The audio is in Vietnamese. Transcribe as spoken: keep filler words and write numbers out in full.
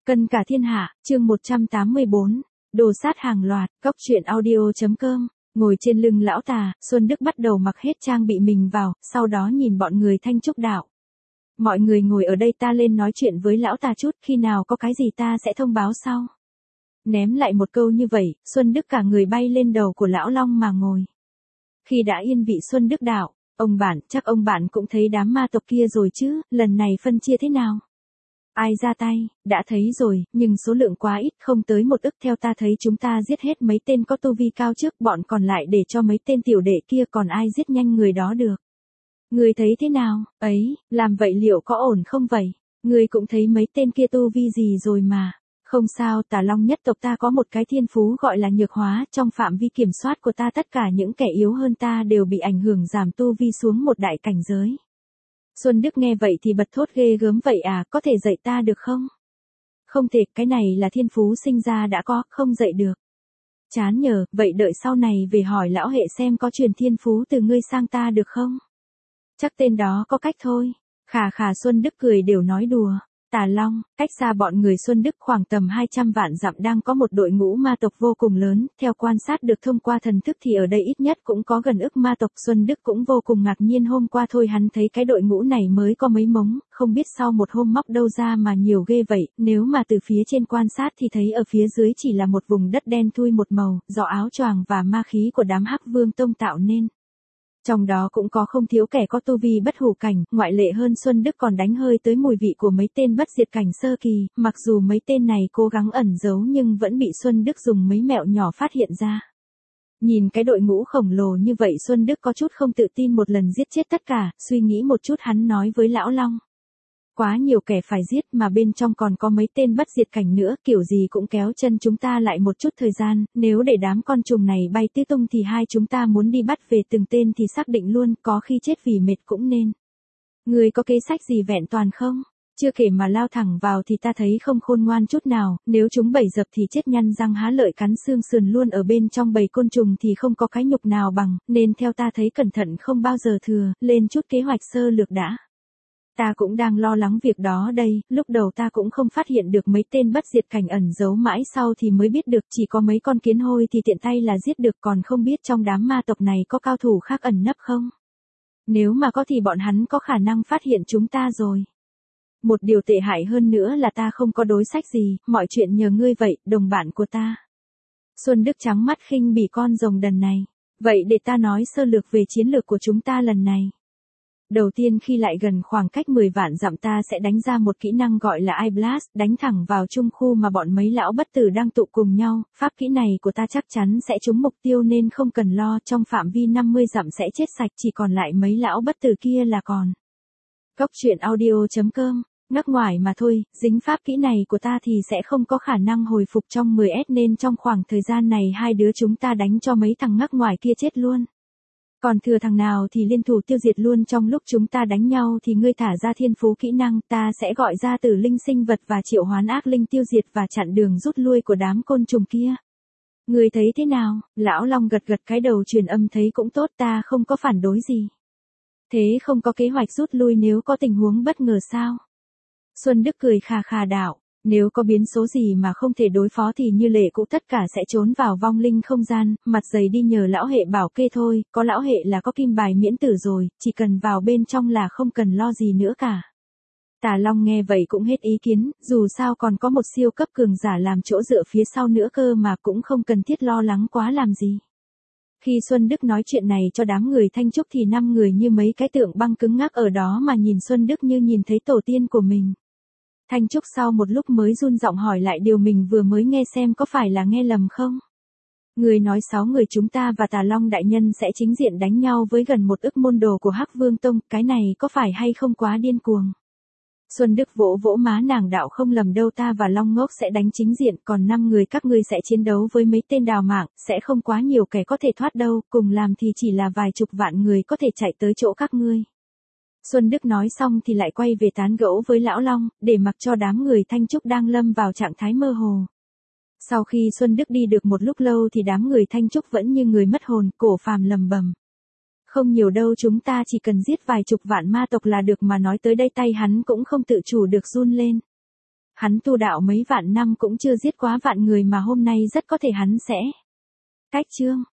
Cân cả thiên hạ, chương một trăm tám mươi bốn, đồ sát hàng loạt, cóc truyện audio.com, ngồi trên lưng lão tà, Xuân Đức bắt đầu mặc hết trang bị mình vào, sau đó nhìn bọn người Thanh Trúc đạo. Mọi người ngồi ở đây, ta lên nói chuyện với lão tà chút, khi nào có cái gì ta sẽ thông báo sau. Ném lại một câu như vậy, Xuân Đức cả người bay lên đầu của lão Long mà ngồi. Khi đã yên vị Xuân Đức đạo, ông bạn, chắc ông bạn cũng thấy đám ma tộc kia rồi chứ, lần này phân chia thế nào? Ai ra tay, đã thấy rồi, nhưng số lượng quá ít, không tới một ức. Theo ta thấy chúng ta giết hết mấy tên có tu vi cao trước, bọn còn lại để cho mấy tên tiểu đệ kia, còn ai giết nhanh người đó được. Người thấy thế nào? Ấy, làm vậy liệu có ổn không vậy? Người cũng thấy mấy tên kia tu vi gì rồi mà. Không sao, Tà Long nhất tộc ta có một cái thiên phú gọi là nhược hóa, trong phạm vi kiểm soát của ta tất cả những kẻ yếu hơn ta đều bị ảnh hưởng giảm tu vi xuống một đại cảnh giới. Xuân Đức nghe vậy thì bật thốt, ghê gớm vậy à, có thể dạy ta được không? Không thể, cái này là thiên phú sinh ra đã có, không dạy được. Chán nhờ, vậy đợi sau này về hỏi lão hệ xem có truyền thiên phú từ ngươi sang ta được không? Chắc tên đó có cách thôi. Khà khà, Xuân Đức cười đều nói đùa. Tà Long, cách xa bọn người Xuân Đức khoảng tầm hai trăm vạn dặm đang có một đội ngũ ma tộc vô cùng lớn, theo quan sát được thông qua thần thức thì ở đây ít nhất cũng có gần ức ma tộc. Xuân Đức cũng vô cùng ngạc nhiên, hôm qua thôi hắn thấy cái đội ngũ này mới có mấy mống, không biết sau một hôm móc đâu ra mà nhiều ghê vậy, nếu mà từ phía trên quan sát thì thấy ở phía dưới chỉ là một vùng đất đen thui một màu, do áo choàng và ma khí của đám Hắc Vương Tông tạo nên. Trong đó cũng có không thiếu kẻ có tu vi bất hủ cảnh, ngoại lệ hơn Xuân Đức còn đánh hơi tới mùi vị của mấy tên bất diệt cảnh sơ kỳ, mặc dù mấy tên này cố gắng ẩn giấu nhưng vẫn bị Xuân Đức dùng mấy mẹo nhỏ phát hiện ra. Nhìn cái đội ngũ khổng lồ như vậy, Xuân Đức có chút không tự tin một lần giết chết tất cả, suy nghĩ một chút hắn nói với lão Long. Quá nhiều kẻ phải giết mà bên trong còn có mấy tên bất diệt cảnh nữa, kiểu gì cũng kéo chân chúng ta lại một chút thời gian, nếu để đám con trùng này bay tứ tung thì hai chúng ta muốn đi bắt về từng tên thì xác định luôn, có khi chết vì mệt cũng nên. Người có kế sách gì vẹn toàn không? Chưa kể mà lao thẳng vào thì ta thấy không khôn ngoan chút nào, nếu chúng bầy dập thì chết nhăn răng há lợi cắn xương sườn luôn, ở bên trong bầy côn trùng thì không có cái nhục nào bằng, nên theo ta thấy cẩn thận không bao giờ thừa, lên chút kế hoạch sơ lược đã. Ta cũng đang lo lắng việc đó đây, lúc đầu ta cũng không phát hiện được mấy tên bất diệt cảnh ẩn giấu, mãi sau thì mới biết được chỉ có mấy con kiến hôi thì tiện tay là giết được, còn không biết trong đám ma tộc này có cao thủ khác ẩn nấp không? Nếu mà có thì bọn hắn có khả năng phát hiện chúng ta rồi. Một điều tệ hại hơn nữa là ta không có đối sách gì, mọi chuyện nhờ ngươi vậy, đồng bạn của ta. Xuân Đức trắng mắt khinh bỉ con rồng đần này. Vậy để ta nói sơ lược về chiến lược của chúng ta lần này. Đầu tiên khi lại gần khoảng cách mười vạn dặm ta sẽ đánh ra một kỹ năng gọi là Eye Blast, đánh thẳng vào trung khu mà bọn mấy lão bất tử đang tụ cùng nhau, pháp kỹ này của ta chắc chắn sẽ trúng mục tiêu nên không cần lo, trong phạm vi năm mươi dặm sẽ chết sạch, chỉ còn lại mấy lão bất tử kia là còn. Cóc truyện audio.com, ngắc ngoài mà thôi, dính pháp kỹ này của ta thì sẽ không có khả năng hồi phục trong mười S nên trong khoảng thời gian này hai đứa chúng ta đánh cho mấy thằng ngắc ngoài kia chết luôn. Còn thừa thằng nào thì liên thủ tiêu diệt luôn, trong lúc chúng ta đánh nhau thì ngươi thả ra thiên phú kỹ năng, ta sẽ gọi ra tử linh sinh vật và triệu hoán ác linh tiêu diệt và chặn đường rút lui của đám côn trùng kia. Ngươi thấy thế nào? Lão Long gật gật cái đầu, truyền âm thấy cũng tốt, ta không có phản đối gì. Thế không có kế hoạch rút lui nếu có tình huống bất ngờ sao? Xuân Đức cười khà khà đạo. Nếu có biến số gì mà không thể đối phó thì như lệ cũ tất cả sẽ trốn vào vong linh không gian, mặt dày đi nhờ lão hệ bảo kê thôi, có lão hệ là có kim bài miễn tử rồi, chỉ cần vào bên trong là không cần lo gì nữa cả. Tà Long nghe vậy cũng hết ý kiến, dù sao còn có một siêu cấp cường giả làm chỗ dựa phía sau nữa cơ mà, cũng không cần thiết lo lắng quá làm gì. Khi Xuân Đức nói chuyện này cho đám người Thanh Trúc thì năm người như mấy cái tượng băng cứng ngắc ở đó mà nhìn Xuân Đức như nhìn thấy tổ tiên của mình. Thanh Trúc sau một lúc mới run giọng hỏi lại điều mình vừa mới nghe xem có phải là nghe lầm không? Người nói sáu người chúng ta và Tà Long đại nhân sẽ chính diện đánh nhau với gần một ức môn đồ của Hắc Vương Tông, cái này có phải hay không quá điên cuồng? Xuân Đức vỗ vỗ má nàng đạo, không lầm đâu, ta và Long Ngốc sẽ đánh chính diện, còn năm người các ngươi sẽ chiến đấu với mấy tên đào mạng, sẽ không quá nhiều kẻ có thể thoát đâu, cùng làm thì chỉ là vài chục vạn người có thể chạy tới chỗ các ngươi. Xuân Đức nói xong thì lại quay về tán gẫu với lão Long, để mặc cho đám người Thanh Trúc đang lâm vào trạng thái mơ hồ. Sau khi Xuân Đức đi được một lúc lâu thì đám người Thanh Trúc vẫn như người mất hồn, cổ phàm lầm bầm. Không nhiều đâu, chúng ta chỉ cần giết vài chục vạn ma tộc là được, mà nói tới đây tay hắn cũng không tự chủ được run lên. Hắn tu đạo mấy vạn năm cũng chưa giết quá vạn người mà hôm nay rất có thể hắn sẽ cách chương.